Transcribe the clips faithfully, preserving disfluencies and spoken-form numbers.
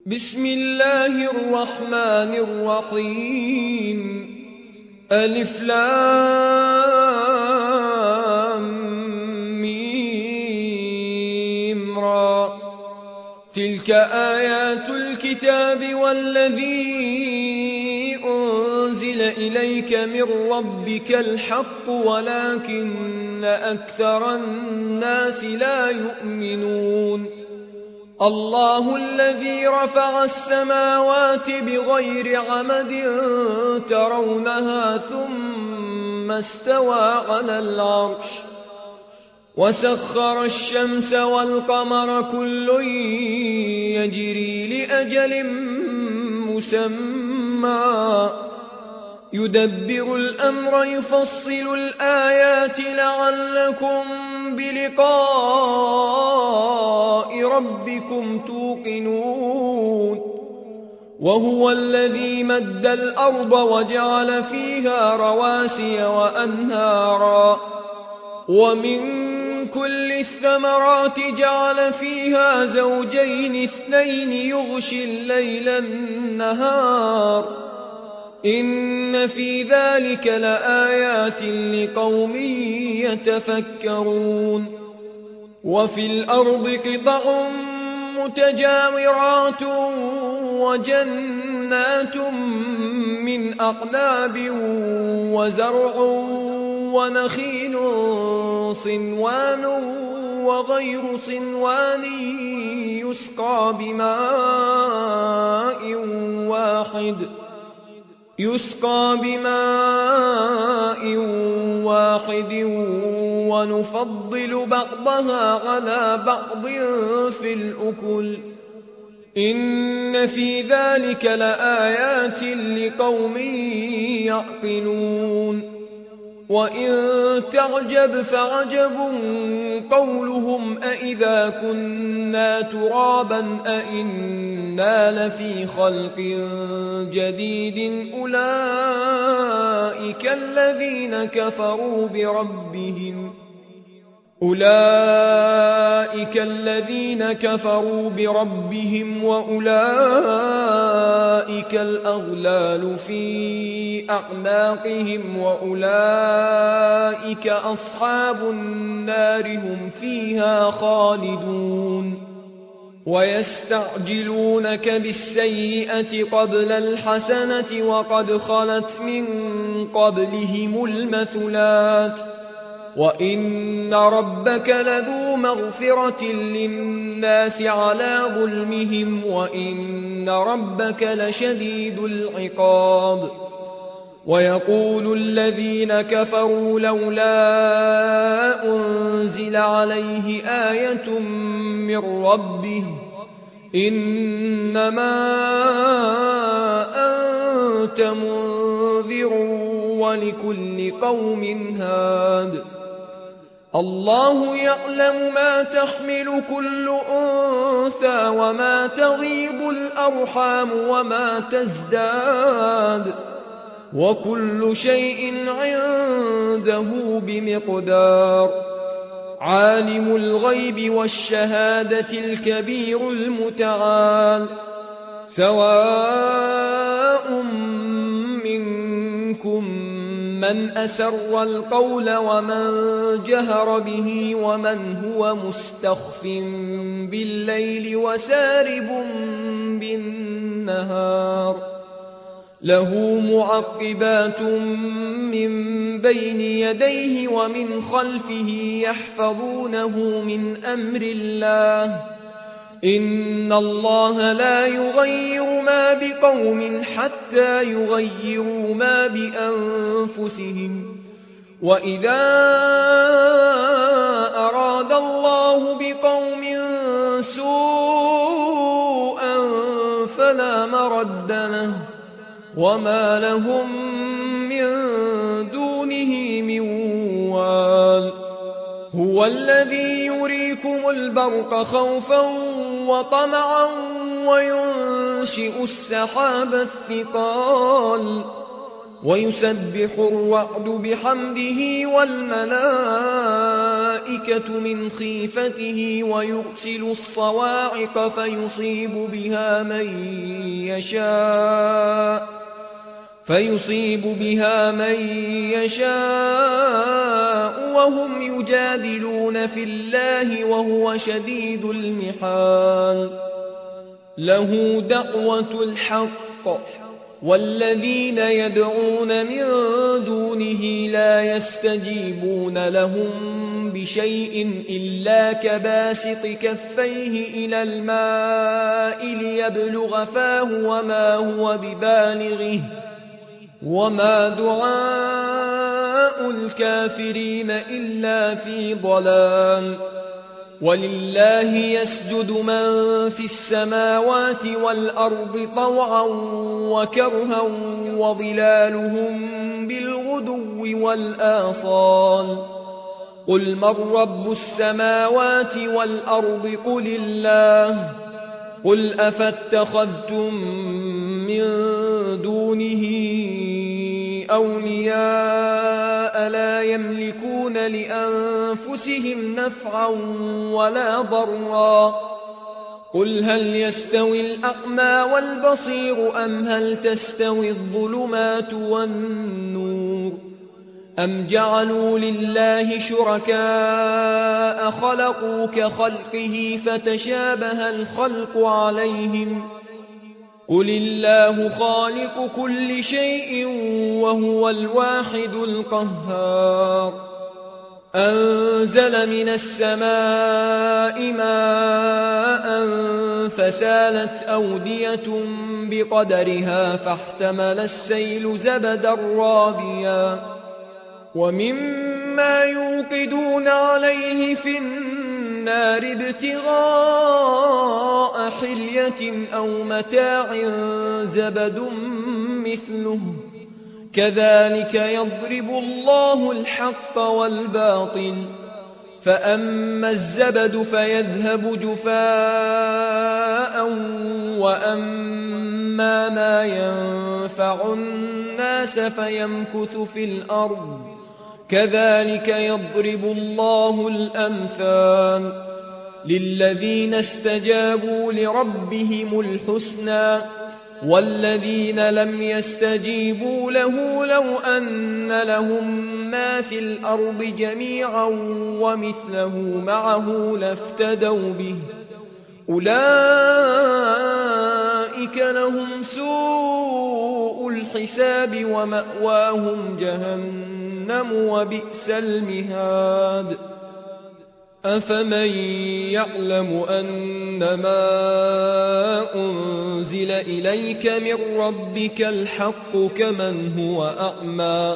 بسم الله الرحمن الرحيم ألف لام ميم را تلك آيات الكتاب والذي أنزل إليك من ربك الحق ولكن أكثر الناس لا يؤمنون الله الذي رفع السماوات بغير عمد ترونها ثم استوى على العرش وسخر الشمس والقمر كل يجري لأجل مسمى يدبر الأمر يفصل الآيات لعلكم بلقاء ربكم توقنون وهو الذي مد الأرض وجعل فيها رواسي وأنهارا ومن كل الثمرات جعل فيها زوجين اثنين يغشي الليل النهار إن في ذلك لآيات لقوم يتفكرون وفي الأرض قطع متجاورات وجنات من أعناب وزرع ونخيل صنوان وغير صنوان يسقى بماء واحد يسقى بماء واحد ونفضل بعضها على بعض في الأكل إن في ذلك لآيات لقوم يعقلون وإن تعجب فعجب قولهم أإذا كنا ترابا أإنا لفي خلق جديد أولئك الذين كفروا بربهم أولئك الذين كفروا بربهم وأولئك الأغلال في أعناقهم وأولئك أصحاب النار هم فيها خالدون ويستعجلونك بالسيئة قبل الحسنة وقد خلت من قبلهم المثلات وإن ربك لذو مغفرة للناس على ظلمهم وإن ربك لشديد العقاب ويقول الذين كفروا لولا أنزل عليه آية من ربه إنما أنت منذر ولكل قوم هاد الله يعلم ما تحمل كل أنثى وما تغيض الأرحام وما تزداد وكل شيء عنده بمقدار عالم الغيب والشهادة الكبير المتعال سواء منكم من أسر القول ومن جهر به ومن هو مستخف بالليل وسارب بالنهار له معقبات من بين يديه ومن خلفه يحفظونه من أمر الله إن الله لا يغير ما بقوم حتى يغيروا ما بأنفسهم وإذا أراد الله بقوم سوءا فلا مرد له وما لهم من دونه من وال هو الذي يريكم البرق خوفا وطمعا وينشئ السحاب الثقال ويسبح الرعد بحمده والملائكة الملائكة من خيفته ويرسل الصواعق فيصيب بها من يشاء فيصيب بها من يشاء وهم يجادلون في الله وهو شديد المحال. له دعوة الحق والذين يدعون من دونه لا يستجيبون لهم بشيء إلا كباسط كفيه إلى الماء ليبلغ فاه وما هو ببالغه وما دعاء الكافرين إلا في ضلال. ولله يسجد من في السماوات والأرض طوعا وكرها وظلالهم بالغدو والآصال. قل من رب السماوات والأرض قل الله. قل أفاتخذتم من دونه أولياء لا يملكون لأنفسهم نفعا ولا ضرا. قل هل يستوي الأعمى والبصير أم هل تستوي الظلمات والنور أم جعلوا لله شركاء خلقوا كخلقه فتشابه الخلق عليهم. قل الله خالق كل شيء وهو الواحد القهار. أنزل من السماء ماء فسالت أودية بقدرها فاحتمل السيل زبدا رابيا ومما يوقدون عليه في النار ابتغاء حلية أو متاع زبد مثله كذلك يضرب الله الحق والباطل. فأما الزبد فيذهب جفاء وأما ما ينفع الناس فيمكث في الأرض كذلك يضرب الله الأمثال. للذين استجابوا لربهم الحسنى والذين لم يستجيبوا له لو أن لهم ما في الأرض جميعا ومثله معه لافتدوا به أولئك لهم سوء الحساب ومأواهم جهنم وبئس المهاد. أفمن يعلم أنما أنزل إليك من ربك الحق كمن هو أعمى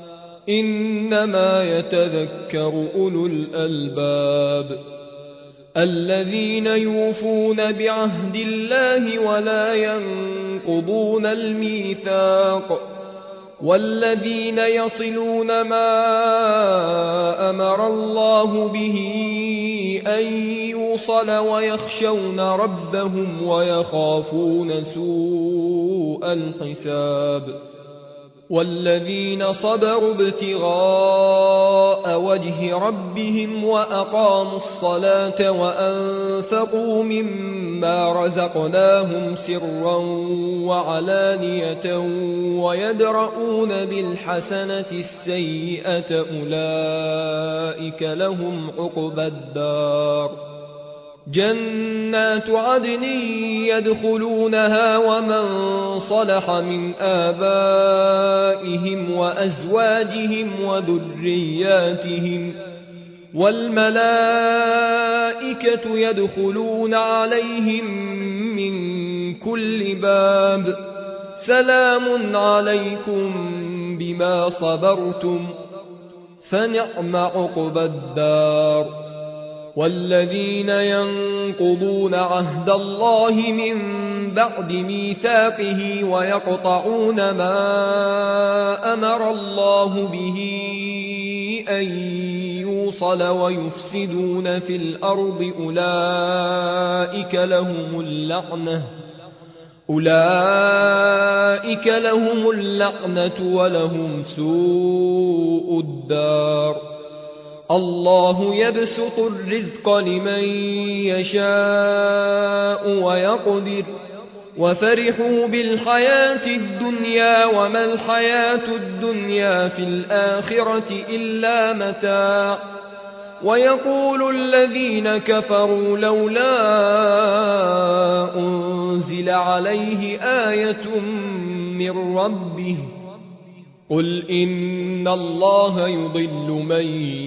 إنما يتذكر أولو الألباب الذين يوفون بعهد الله ولا ينقضون الميثاق والذين يصلون ما أمر الله به أن يوصل ويخشون ربهم ويخافون سوء الحساب والذين صبروا ابتغاء وجه ربهم وأقاموا الصلاة وأنفقوا مما رزقناهم سرا وعلانية ويدرؤون بالحسنة السيئة أولئك لهم عقبى الدار جنات عدن يدخلونها ومن صلح من آبائهم وأزواجهم وذرياتهم والملائكة يدخلون عليهم من كل باب سلام عليكم بما صبرتم فنعم عقبى الدار. والذين ينقضون عهد الله من بعد ميثاقه ويقطعون ما أمر الله به أن يوصل ويفسدون في الأرض أولئك لهم اللعنة أولئك لهم اللعنة ولهم سوء الدار. الله يبسط الرزق لمن يشاء ويقدر وفرحوا بالحياة الدنيا وما الحياة الدنيا في الآخرة إلا متاع ويقول الذين كفروا لولا أنزل عليه آية من ربه قل إن الله يضل من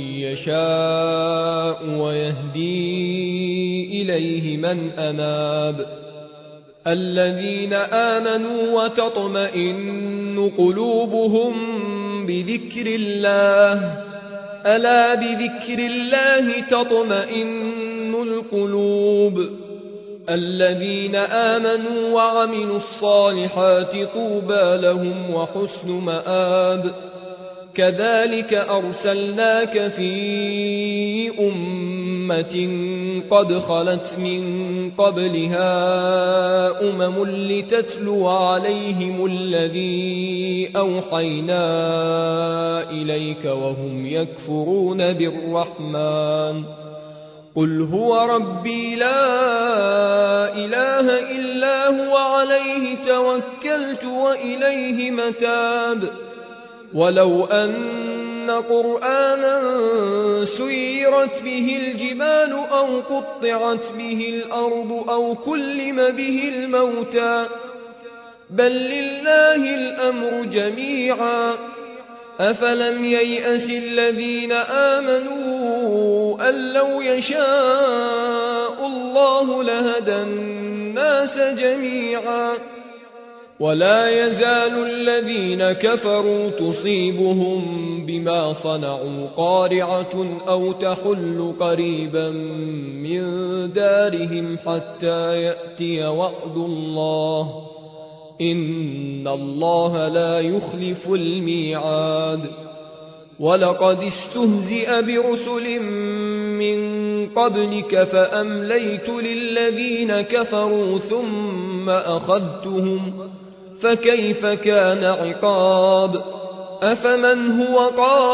يشاء ويهدي إليه من أناب الذين آمنوا وتطمئن قلوبهم بذكر الله ألا بذكر الله تطمئن القلوب الذين آمنوا وعملوا الصالحات طوبى لهم وحسن مآب كذلك أرسلناك في أمة قد خلت من قبلها أمم لتتلو عليهم الذي أوحينا إليك وهم يكفرون بالرحمن قل هو ربي لا إله إلا هو عليه توكلت وإليه متاب ولو أن قرآنا سيرت به الجبال أو قطعت به الأرض أو كلم به الموتى بل لله الأمر جميعا أفلم ييأس الذين آمنوا أن لو يشاء الله لهدى الناس جميعا ولا يزال الذين كفروا تصيبهم بما صنعوا قارعة أو تحل قريبا من دارهم حتى يأتي وعد الله إن الله لا يخلف الميعاد ولقد استهزئ برسل من قبلك فأمليت للذين كفروا ثم أخذتهم فكيف كان عقاب أفمن هو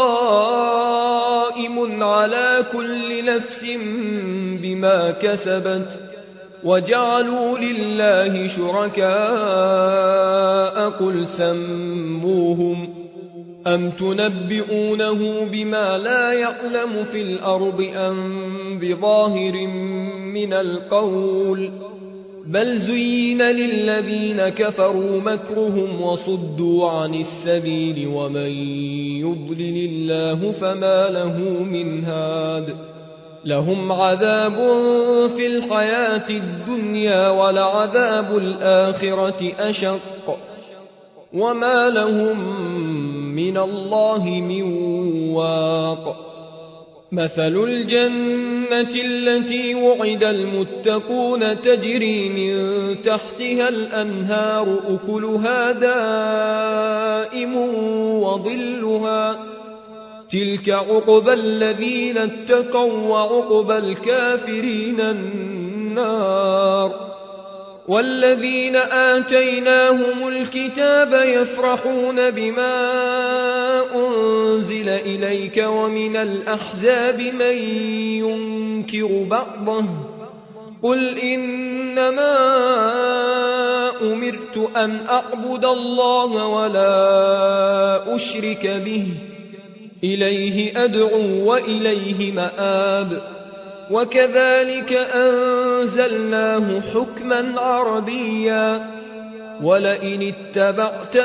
قائم على كل نفس بما كسبت وجعلوا لله شركاء قل سموهم أم تنبئونه بما لا يعلم في الأرض أم بظاهر من القول بل زين للذين كفروا مكرهم وصدوا عن السبيل ومن يضلل الله فما له من هاد لهم عذاب في الحياة الدنيا ولعذاب الآخرة أشق وما لهم من الله من واق مثل الجنة التي وعد المتقون تجري من تحتها الأنهار أكلها دائم وظلها تلك عقبى الذين اتقوا وعقبى الكافرين النار والذين آتيناهم الكتاب يفرحون بما أنزل إليك ومن الأحزاب من ينكر بعضه قل إنما أمرت أن أعبد الله ولا أشرك به إليه أدعو وإليه مآب وكذلك أنزلناه حكما عربيا ولئن اتبعت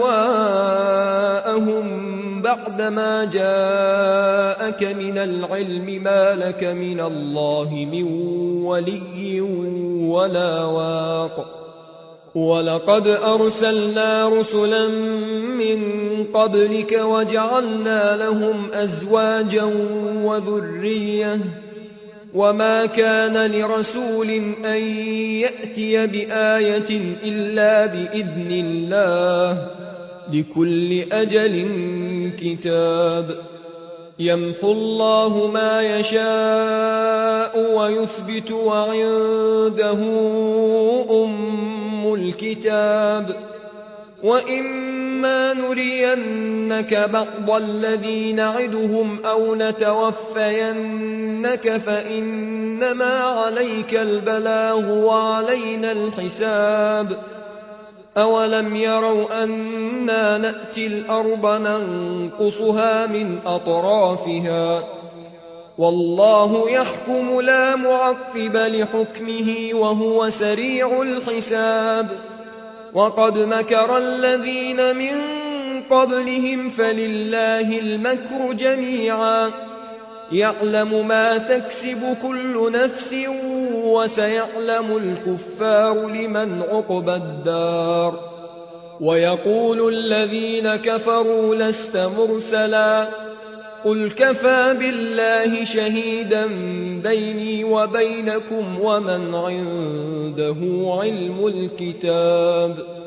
أهواءهم بعدما جاءك من العلم ما لك من الله من ولي ولا واق ولقد أرسلنا رسلا من قبلك وجعلنا لهم أزواجا وذرية وما كان لرسول أن يأتي بآية إلا بإذن الله لكل أجل كتاب يمحو الله ما يشاء ويثبت وعنده أم الكتاب وإما نرينك بعض الذي نعدهم أو نتوفينك فإنما عليك البلاغ وعلينا الحساب أولم يروا أنا نأتي الأرض ننقصها من أطرافها والله يحكم لا معقب لحكمه وهو سريع الحساب وقد مكر الذين من قبلهم فلله المكر جميعا يعلم ما تكسب كل نفس وسيعلم الكفار لمن عقبى الدار ويقول الذين كفروا لست مرسلا قل كفى بالله شهيدا بيني وبينكم ومن عنده علم الكتاب